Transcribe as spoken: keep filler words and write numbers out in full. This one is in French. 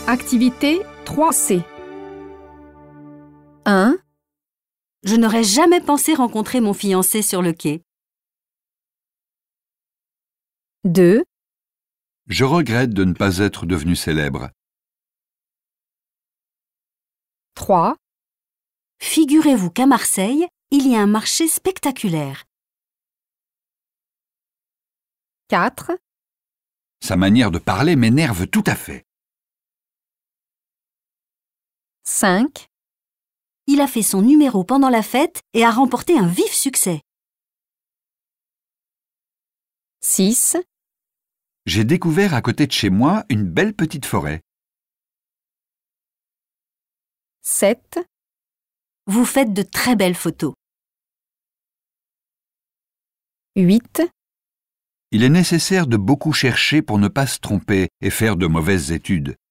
Activité trois C. un. Je n'aurais jamais pensé rencontrer mon fiancé sur le quai. deux. Je regrette de ne pas être devenu célèbre. trois. Figurez-vous qu'à Marseille, il y a un marché spectaculaire. quatre. Sa manière de parler m'énerve tout à fait. cinq. Il a fait son numéro pendant la fête et a remporté un vif succès. six. J'ai découvert à côté de chez moi une belle petite forêt. sept. Vous faites de très belles photos. huit. Il est nécessaire de beaucoup chercher pour ne pas se tromper et faire de mauvaises études.